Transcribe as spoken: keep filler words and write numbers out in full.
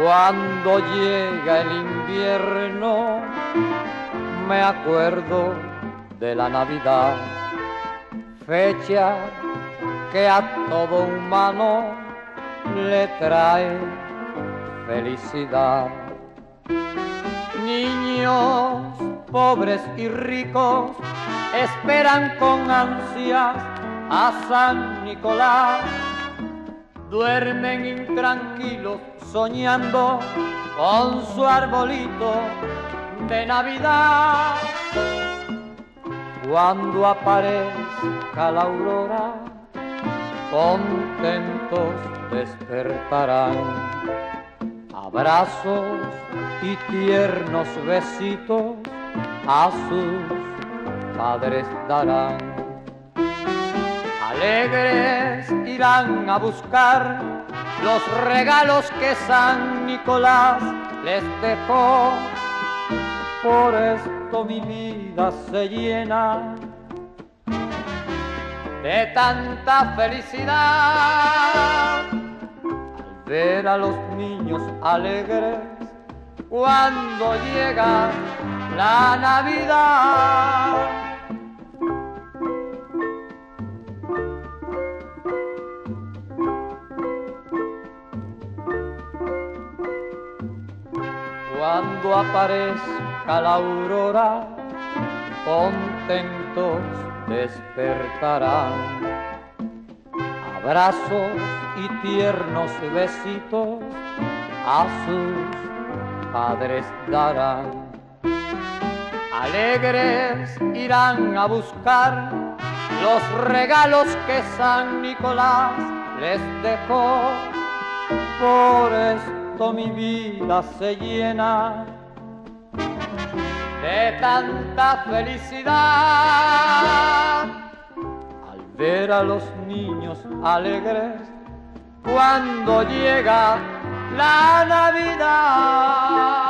Cuando llega el invierno, me acuerdo de la Navidad, fecha que a todo humano le trae felicidad. Niños pobres y ricos esperan con ansias a San Nicolás, duermen intranquilos soñando con su arbolito de Navidad. Cuando aparezca la aurora, contentos despertarán, abrazos y tiernos besitos a sus padres darán. Alegres irán a buscar los regalos que San Nicolás les dejó. Por esto mi vida se llena de tanta felicidad al ver a los niños alegres cuando llega la Navidad. Cuando aparezca la aurora, contentos despertarán, abrazos y tiernos besitos a sus padres darán. Alegres irán a buscar los regalos que San Nicolás les dejó. Por esto mi vida se llena de tanta felicidad al ver a los niños alegres cuando llega la Navidad.